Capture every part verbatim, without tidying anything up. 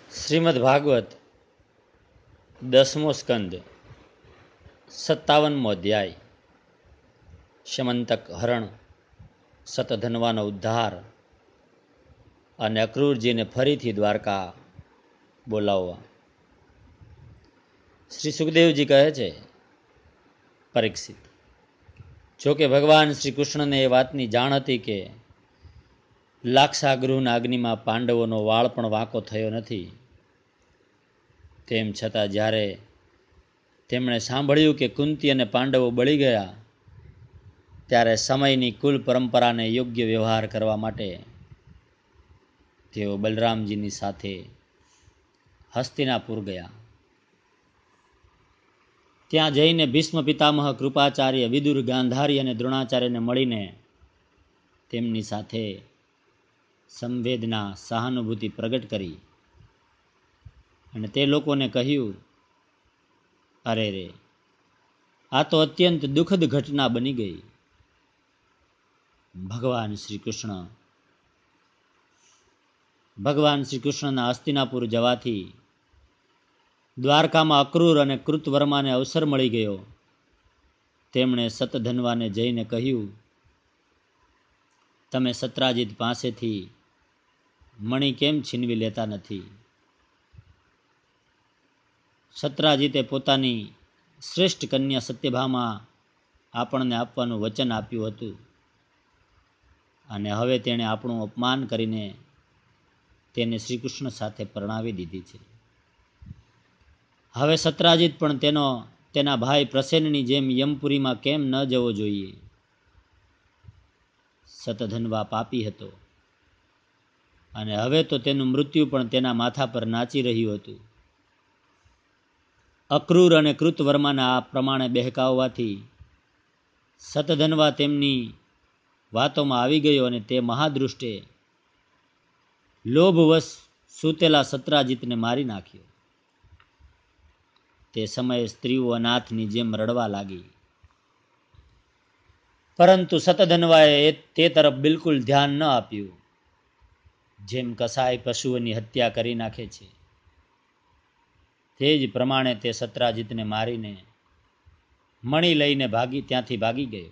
શ્રીમદ ભાગવત દસમો સ્કંદ સત્તાવનમો અધ્યાય શમંતક હરણ, સતધનવાનો ઉદ્ધાર અને અક્રૂરજીને ફરીથી દ્વારકા બોલાવવા. શ્રી સુખદેવજી કહે છે, પરીક્ષિત, જોકે ભગવાન શ્રી કૃષ્ણને એ વાતની જાણ હતી કે લાક્ષાગૃહના અગ્નિમાં પાંડવોનો વાળ પણ વાંકો થયો નથી, તેમ છતાં જ્યારે તેમણે સાંભળ્યું કે કુંતી અને પાંડવો બળી ગયા, ત્યારે સમયની કુલ પરંપરાને યોગ્ય વ્યવહાર કરવા માટે તેઓ બલરામજીની સાથે હસ્તિનાપુર ગયા. ત્યાં જઈને ભીષ્મ પિતામહ, કૃપાચાર્ય, વિદુર, ગાંધારી અને દ્રોણાચાર્યને મળીને તેમની સાથે સંવેદના, સહાનુભૂતિ પ્રગટ કરી અને તે લોકોને કહ્યું, અરે રે, આ તો અત્યંત દુઃખદ ઘટના બની ગઈ. ભગવાન શ્રી કૃષ્ણ ભગવાન શ્રી કૃષ્ણના હસ્તિનાપુર જવાથી દ્વારકામાં અક્રૂર અને કૃતવર્માને અવસર મળી ગયો. તેમણે સતધન્વાને જઈને કહ્યું, તમે સત્રાજીત પાસેથી મણિ કેમ છીનવી લેતા નથી? સત્રાજીતે પોતાની શ્રેષ્ઠ કન્યા સત્યભામા આપણને આપવાનું વચન આપ્યું હતું અને હવે તેણે આપણું અપમાન કરીને તેને શ્રી કૃષ્ણ સાથે પરણાવી દીધી છે. હવે સત્રાજીત પણ તેનો તેના ભાઈ પ્રસેનની જેમ યમપુરીમાં કેમ ન જવો જોઈએ? સતધન્વા પાપી હતો અને હવે તો તેનું મૃત્યુ પણ તેના માથા પર નાચી રહ્યું હતું. અક્રૂર અને કૃતવર્માને આ પ્રમાણે બહેકાવવાથી સતધન્વા તેમની વાતોમાં આવી ગયો અને તે મહાદૃષ્ટે લોભવશ સૂતેલા સત્રાજીતને મારી નાખ્યો. તે સમયે સ્ત્રીઓ અનાથની જેમ રડવા લાગી, પરંતુ સતધન્વાએ તે તરફ બિલકુલ ધ્યાન ન આપ્યું. જેમ કસાય પશુઓની હત્યા કરી નાખે છે, તે જ પ્રમાણે તે સત્રાજીતને મારીને મણિ લઈને ભાગી ત્યાંથી ભાગી ગયો.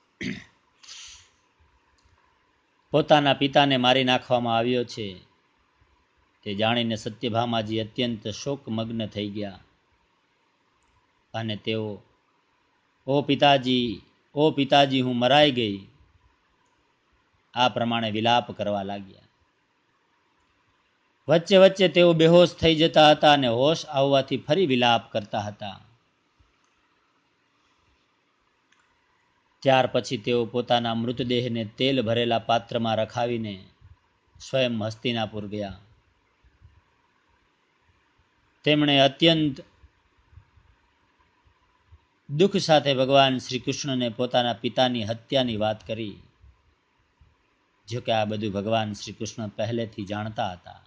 પોતાના પિતાને મારી નાખવામાં આવ્યો છે તે જાણીને સત્યભામાજી અત્યંત શોકમગ્ન થઈ ગયા અને તેઓ, ઓ પિતાજી, ઓ પિતાજી, હું મરાઈ ગઈ, આ પ્રમાણે વિલાપ કરવા લાગ્યા. વચ્ચે વચ્ચે તેઓ બેહોશ થઈ જતા હતા અને હોશ આવવાથી ફરી વિલાપ કરતા હતા. ત્યાર પછી તેઓ પોતાના મૃતદેહને તેલ ભરેલા પાત્રમાં રખાવીને સ્વયં હસ્તિનાપુર ગયા. તેમણે અત્યંત દુઃખ સાથે ભગવાન શ્રી કૃષ્ણને પોતાના પિતાની હત્યાની વાત કરી. જો કે આ બધું ભગવાન શ્રી કૃષ્ણ પહેલેથી જાણતા હતા.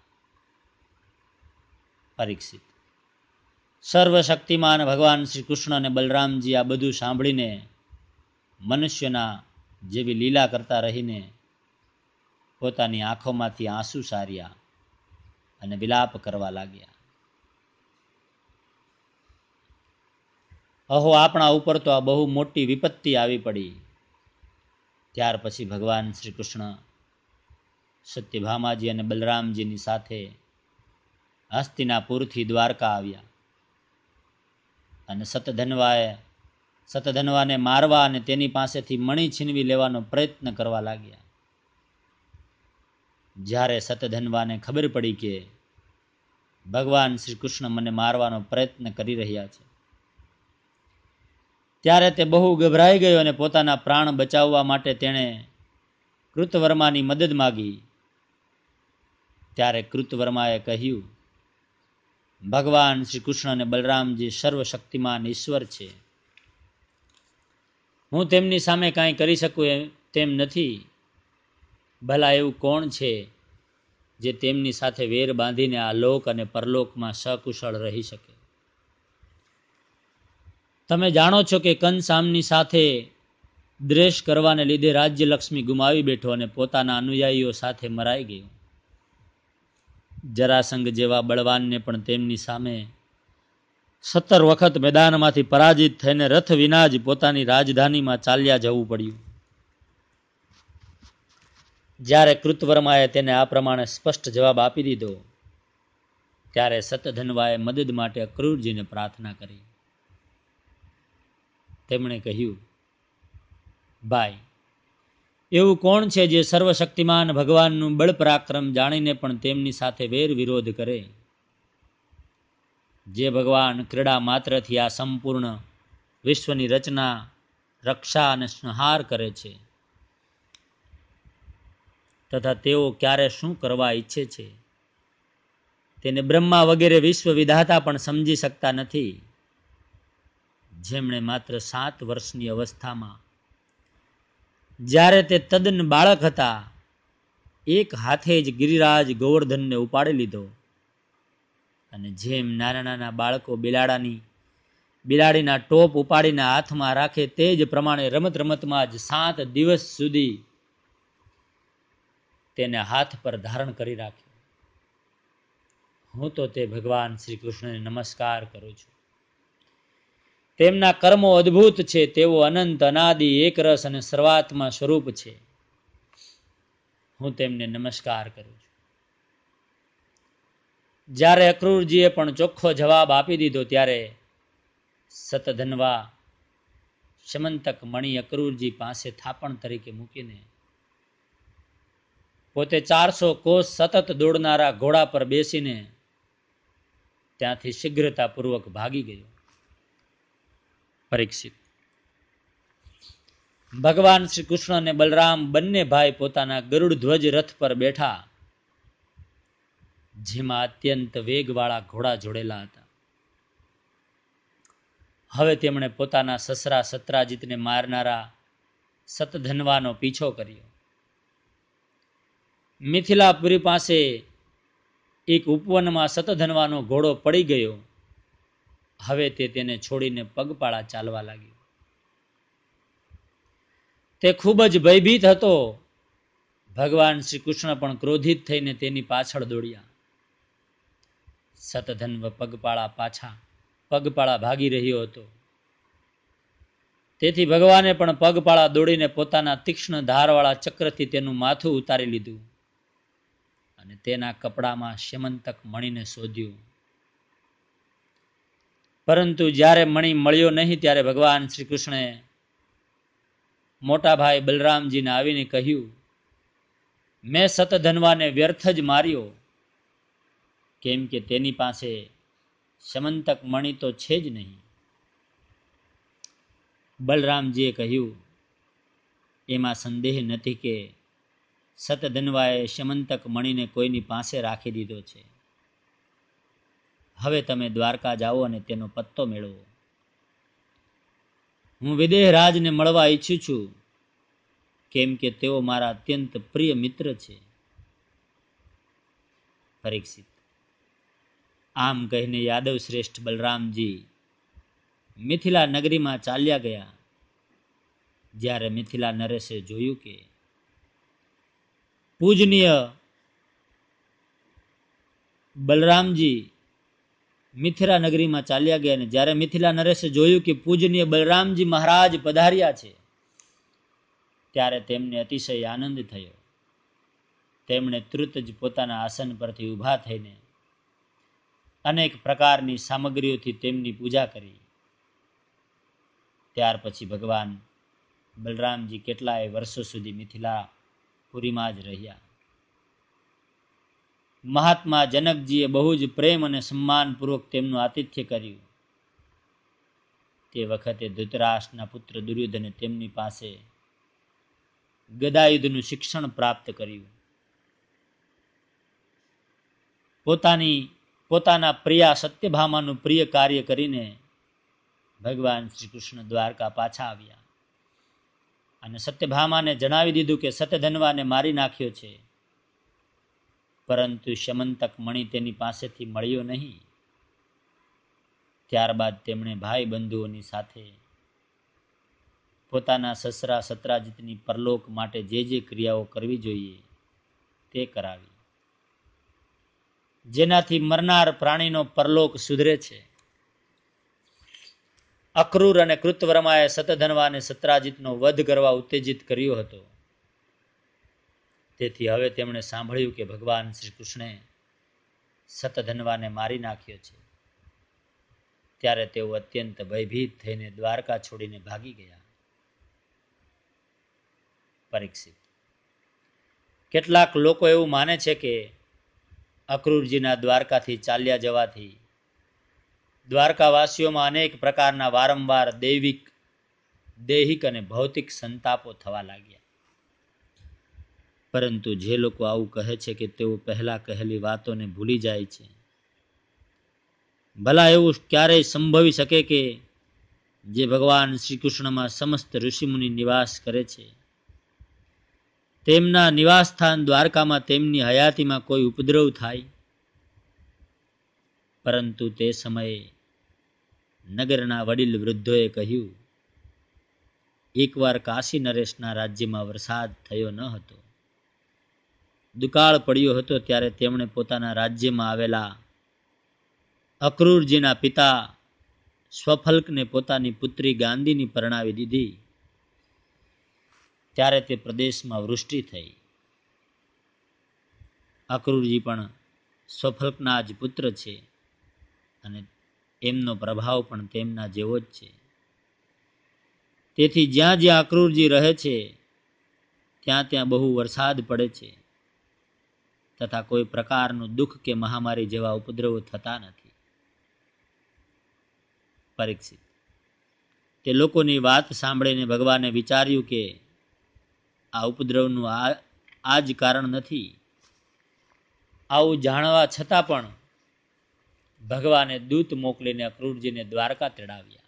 પરીક્ષિત, સર્વશક્તિમાન ભગવાન શ્રી કૃષ્ણ અને બલરામજી આ બધું સાંભળીને મનુષ્યના જેવી લીલા કરતા રહીને પોતાની આંખોમાંથી આંસુ સાર્યા અને વિલાપ કરવા લાગ્યા. અહો, આપણા ઉપર તો આ બહુ મોટી વિપત્તિ આવી પડી. ત્યાર પછી ભગવાન શ્રી કૃષ્ણ સત્યભામાજી અને બલરામજીની સાથે હસ્તિનાપુરથી દ્વારકા આવ્યા અને સતધન્વાએ સતધન્વાને મારવા અને તેની પાસેથી મણિ છીનવી લેવાનો પ્રયત્ન કરવા લાગ્યા. જ્યારે સતધન્વાને ખબર પડી કે ભગવાન શ્રી કૃષ્ણ મને મારવાનો પ્રયત્ન કરી રહ્યા છે, ત્યારે તે બહુ ગભરાઈ ગયો અને પોતાના પ્રાણ બચાવવા માટે તેણે કૃતવર્માની મદદ માગી. ત્યારે કૃતવર્માએ કહ્યું, ભગવાન શ્રી કૃષ્ણ અને બલરામજી સર્વશક્તિમાન ઈશ્વર છે, હું તેમની સામે કાંઈ કરી શકું તેમ નથી. ભલા એવું કોણ છે જે તેમની સાથે વેર બાંધીને આ લોક અને પરલોકમાં સકુશળ રહી શકે? તમે જાણો છો કે કંસ આમની સાથે દ્વેષ કરવાને લીધે રાજ્ય લક્ષ્મી ગુમાવી બેઠો અને પોતાના અનુયાયીઓ સાથે મરાઈ ગયો. જરાસંઘ જેવા બળવાનને પણ તેમની સામે સત્તર વખત મેદાનમાંથી પરાજિત થઈને રથ વિના જ પોતાની રાજધાનીમાં ચાલ્યા જવું પડ્યું. જ્યારે કૃતવર્માએ તેને આ પ્રમાણે સ્પષ્ટ જવાબ આપી દીધો, ત્યારે સતધન્વાએ મદદ માટે અક્રૂરજીને પ્રાર્થના કરી. તેમણે કહ્યું, ભાઈ, એવું કોણ છે જે સર્વશક્તિમાન ભગવાનનું બળ પરાક્રમ જાણીને પણ તેમની સાથે વેર વિરોધ કરે? જે ભગવાન ક્રીડા માત્રથી આ સંપૂર્ણ વિશ્વની રચના, રક્ષા અને સંહાર કરે છે, તથા તેઓ ક્યારે શું કરવા ઈચ્છે છે તેને બ્રહ્મા વગેરે વિશ્વ વિધાતા પણ સમજી શકતા નથી. જેમણે માત્ર સાત વર્ષની અવસ્થામાં, જ્યારે તે તદ્દન બાળક હતા, એક હાથે જ ગિરિરાજ ગોવર્ધનને ઉપાડી લીધો, અને જેમ નાના નાના બાળકો બિલાડાની બિલાડીના ટોપ ઉપાડીને હાથમાં રાખે તે જ પ્રમાણે રમત રમતમાં જ સાત દિવસ સુધી તેને હાથ પર ધારણ કરી રાખ્યો. હું તો તે ભગવાન શ્રી કૃષ્ણને નમસ્કાર કરું છું. તેમના કર્મો અદ્ભુત છે. તેઓ અનંત, અનાદિ, એકરસ અને સર્વાત્મા સ્વરૂપ છે. હું તેમને નમસ્કાર કરું છું. જ્યારે અક્રૂરજીએ પણ ચોખ્ખો જવાબ આપી દીધો, ત્યારે સતધન્વા સમંતક મણિ અક્રૂરજી પાસે થાપણ તરીકે મૂકીને પોતે ચારસો કોસ સતત દોડનારા ઘોડા પર બેસીને ત્યાંથી શીઘ્રતાપૂર્વક ભાગી ગયો. પરીક્ષિત, ભગવાન શ્રી કૃષ્ણ અને બલરામ બંને ભાઈ પોતાના ગરુડ ધ્વજ રથ પર બેઠા, જેમાં અત્યંત વેગવાળા ઘોડા જોડેલા હતા. હવે તેમણે પોતાના સસરા સત્રાજીતને મારનારા સતધન્વાનો પીછો કર્યો. મિથિલાપુરી પાસે એક ઉપવનમાં સતધન્વાનો ઘોડો પડી ગયો. હવે તે તેને છોડીને પગપાળા ચાલવા લાગ્યો. તે ખૂબ જ ભયભીત હતો. ભગવાન શ્રી કૃષ્ણ પણ ક્રોધિત થઈને તેની પાછળ દોડ્યા. સતધન્વ પગપાળા પાછા પગપાળા ભાગી રહ્યો હતો. તેથી ભગવાને પણ પગપાળા દોડીને પોતાના તીક્ષ્ણ ધારવાળા ચક્રથી તેનું માથું ઉતારી લીધું અને તેના કપડામાં શ્યમંતક મણીને શોધ્યું. પરંતુ જ્યારે મણી મળ્યો નહીં, ત્યારે ભગવાન શ્રી કૃષ્ણે મોટા ભાઈ બલરામજીને આવીને કહ્યું, મેં સતધન્વાને વ્યર્થ જ માર્યો, કેમ કે તેની પાસે શ્યમંતક મણી તો છે જ નહીં. બલરામજીએ કહ્યું, એમાં સંદેહ નથી કે સતધન્વાએ શ્યમંતક મણીને કોઈની પાસે રાખી દીધો છે. હવે તમે દ્વારકા જાઓ અને તેનો પત્તો મેળવો. હું વિદેહ રાજને મળવા ઈચ્છું છું, કેમ કે તેઓ મારા અત્યંત પ્રિય મિત્ર છે. પરીક્ષિત, આમ કહીને યાદવ શ્રેષ્ઠ બલરામજી મિથિલા નગરીમાં ચાલ્યા ગયા. જ્યારે મિથિલા નરેશે જોયું કે પૂજનીય બલરામજી મિથિલા નગરીમાં ચાલ્યા ગયા, અને જ્યારે મિથિલા નરેશે જોયું કે પૂજનીય બલરામજી મહારાજ પધાર્યા છે, ત્યારે તેમને અતિશય આનંદ થયો. તેમણે તુરત જ પોતાના આસન પરથી ઊભા થઈને અનેક પ્રકારની સામગ્રીઓથી તેમની પૂજા કરી. ત્યાર પછી ભગવાન બલરામજી કેટલાય વર્ષો સુધી મિથિલાપુરીમાં જ રહ્યા. મહાત્મા જનકજીએ બહુ જ પ્રેમ અને સન્માનપૂર્વક તેમનું આતિથ્ય કર્યું. તે વખતે ધૃતરાષ્ટ્રના પુત્ર દુર્યોધને તેમની પાસે ગદાયુદ્ધનું શિક્ષણ પ્રાપ્ત કર્યું. પોતાની પોતાના પ્રિયા સત્યભામાનું પ્રિય કાર્ય કરીને ભગવાન શ્રી કૃષ્ણ દ્વારકા પાછા આવ્યા અને સત્યભામાને જણાવી દીધું કે સતધન્વાને મારી નાખ્યો છે, પરંતુ શ્યમંતક મણિ તેની પાસેથી મળ્યો નહીં. ત્યારબાદ તેમણે ભાઈ બંધુઓની સાથે પોતાના સસરા સત્રાજીતની પરલોક માટે જે જે ક્રિયાઓ કરવી જોઈએ તે કરાવી. જેનાથી મરનાર પ્રાણીનો પરલોક સુધરે છે. અક્રૂર અને કૃતવર્માએ સતધન્વાને સત્રાજીતનો વધ કરવા ઉત્તેજિત કર્યો હતો. તેથી હવે તેમણે સાંભળ્યું કે ભગવાન શ્રી કૃષ્ણે સતધન્વાને મારી નાખ્યો છે. ત્યારે તેઓ અત્યંત ભયભીત થઈને દ્વારકા છોડીને ભાગી ગયા. પરીક્ષિત, કેટલાક લોકો એવું માને છે કે અક્રૂરજીના દ્વારકાથી ચાલ્યા જવાથી દ્વારકાવાસીઓમાં અનેક પ્રકારના વારંવાર દૈવિક, દૈહિક અને ભૌતિક સંતાપો થવા લાગ્યા. પરંતુ જે લોકો આવું કહે છે કે તેઓ પહેલા કહેલી વાતોને ભૂલી જાય છે. ભલા એવું ક્યારેય સંભવી શકે કે જે ભગવાન શ્રી કૃષ્ણમાં સમસ્ત ઋષિમુનિ નિવાસ કરે છે, તેમના નિવાસસ્થાન દ્વારકામાં તેમની હયાતીમાં કોઈ ઉપદ્રવ થાય? પરંતુ તે સમયે નગરના વડીલ વૃદ્ધોએ કહ્યું, એકવાર કાશી નરેશના રાજ્યમાં વરસાદ થયો ન હતો. દુકાળ પડ્યો હતો ત્યારે તેમણે પોતાના રાજ્યમાં આવેલા અક્રૂરજીના પિતા સ્વફલ્કને પોતાની પુત્રી ગાંધીની પરણાવી દીધી. ત્યારે તે પ્રદેશમાં વૃષ્ટિ થઈ. અક્રૂરજી પણ સ્વફલ્કના જ પુત્ર છે અને એમનો પ્રભાવ પણ તેમના જેવો જ છે. તેથી જ્યાં જ્યાં અક્રૂરજી રહે છે ત્યાં ત્યાં બહુ વરસાદ પડે છે તથા કોઈ પ્રકારનું દુઃખ કે મહામારી જેવા ઉપદ્રવો થતા નથી. પરીક્ષિત, તે લોકોની વાત સાંભળીને ભગવાને વિચાર્યું કે આ ઉપદ્રવનું આ આ જ કારણ નથી. આવું જાણવા છતાં પણ ભગવાને દૂત મોકલીને અક્રૂરજીને દ્વારકા તેડાવ્યા.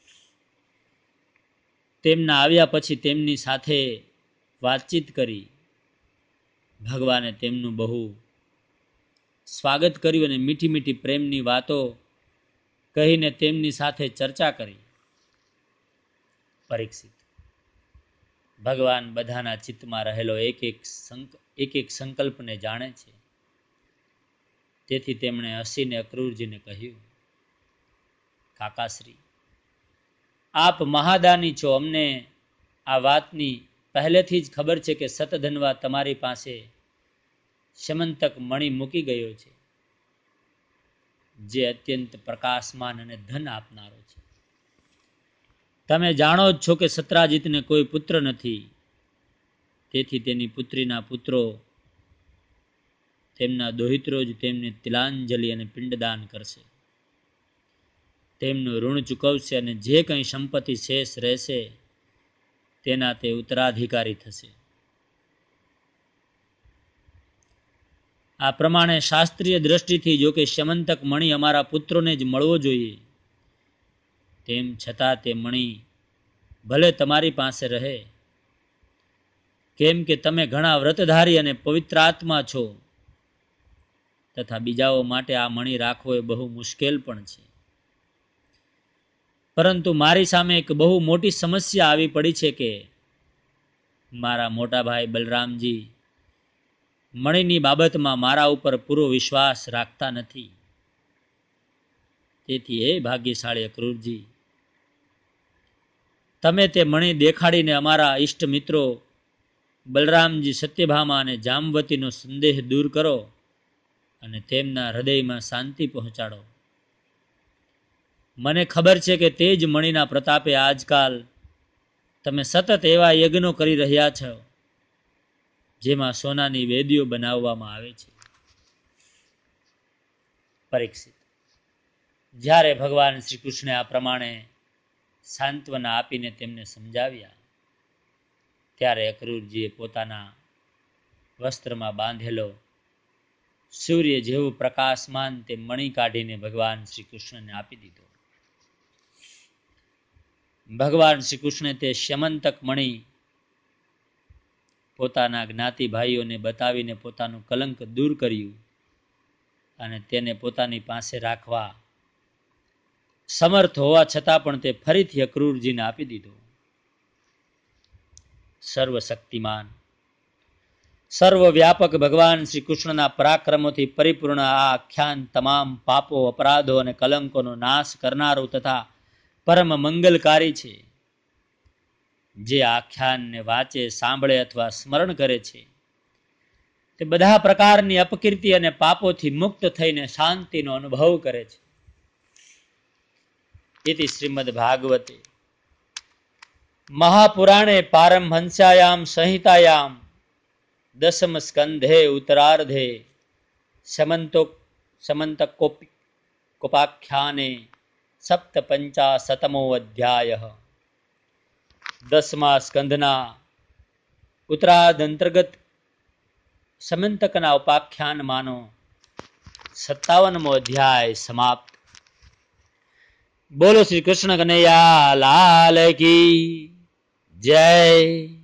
તેમના આવ્યા પછી તેમની સાથે વાતચીત કરી ભગવાને તેમનું બહુ સ્વાગત કર્યું અને મીઠી મીઠી પ્રેમની વાતો કહીને તેમની સાથે ચર્ચા કરી. પરીક્ષિત, ભગવાન બધાના ચિત્તમાં રહેલો એક એક એક એક સંકલ્પને જાણે છે. તેથી તેમણે હસીને અક્રૂરજીને કહ્યું, કાકાશ્રી, આપ મહાદાની છો. અમને આ વાતની પહેલેથી જ ખબર છે કે સતધન્વા તમારી પાસે શમંતક મણિ મૂકી ગયો છે, જે અત્યંત પ્રકાશમાન અને ધન આપનારો છે. તમે જાણો જ છો કે સત્રાજીતને કોઈ પુત્ર નથી. તેથી તેની પુત્રીના પુત્રો તેમના દોહિત્રો જ તેમને તિલાંજલિ અને પિંડદાન કરશે. તેમનું ઋણ ચૂકવશે અને જે કંઈ સંપત્તિ શેષ રહેશે તેના તે ઉત્તરાધિકારી થશે. આ પ્રમાણે શાસ્ત્રીય દ્રષ્ટિથી જો કે શમંતક મણિ અમારા પુત્રોને જ મળવો જોઈએ, તેમ છતાં તે મણિ ભલે તમારી પાસે રહે, કેમ કે તમે ઘણા વ્રતધારી અને પવિત્રાત્મા છો તથા બીજાઓ માટે આ મણિ રાખવો એ બહુ મુશ્કેલ પણ છે. પરંતુ મારી સામે એક બહુ મોટી સમસ્યા આવી પડી છે કે મારા મોટા ભાઈ બલરામજી મણિની બાબતમાં મારા ઉપર પૂરો વિશ્વાસ રાખતા નથી. તેથી હે ભાગ્યશાળી અક્રૂરજી, તમે તે મણિ દેખાડીને અમારા ઈષ્ટ મિત્રો બલરામજી, સત્યભામા અને જામવતીનો સંદેહ દૂર કરો અને તેમના હૃદયમાં શાંતિ પહોંચાડો. મને ખબર છે કે તે જ મણિના પ્રતાપે આજકાલ તમે સતત એવા યજ્ઞો કરી રહ્યા છો જેમાં સોનાની વેદીઓ બનાવવામાં આવે છે. પરીક્ષિત, જ્યારે ભગવાન શ્રી કૃષ્ણે આ પ્રમાણે સાંત્વના આપીને તેમને સમજાવ્યા, ત્યારે અક્રૂરજીએ પોતાના વસ્ત્રમાં બાંધેલો સૂર્ય જેવું પ્રકાશમાન તે મણિ કાઢીને ભગવાન શ્રી કૃષ્ણને આપી દીધો. ભગવાન શ્રી કૃષ્ણે તે શ્યમંતક મણિ પોતાના જ્ઞાતિ ભાઈઓને બતાવીને પોતાનું કલંક દૂર કર્યું અને તેને પોતાની પાસે રાખવા સમર્થ હોવા છતાં પણ તે ફરીથી અક્રૂરજીને આપી દીધો. સર્વશક્તિમાન સર્વવ્યાપક ભગવાન શ્રી કૃષ્ણના પરાક્રમોથી પરિપૂર્ણ આ આખ્યાન તમામ પાપો, અપરાધો અને કલંકોનો નાશ કરનારું તથા પરમ મંગલકારી છે. જે આખ્યાનને વાંચે, સાંભળે અથવા સ્મરણ કરે છે તે બધા પ્રકારની અપકીર્તિ અને પાપોથી મુક્ત થઈને શાંતિનો અનુભવ કરે છે. ઇતિ શ્રીમદ ભાગવતે મહાપુરાણે પારમહંસ્યાયામ સંહિતાયામ દસમ સ્કંધે ઉત્તરાર્ધે સમંતો સમંતકોપી કોપાખ્યાને સપ્ત પંચાશતમો અધ્યાય. દસમા સ્કંધના ઉત્તરાર્ધ અંતર્ગત સમંતકના ઉપાખ્યાનમાંનો સત્તાવનમો અધ્યાય સમાપ્ત. બોલો શ્રી કૃષ્ણ કનૈયા લાલ કી જય.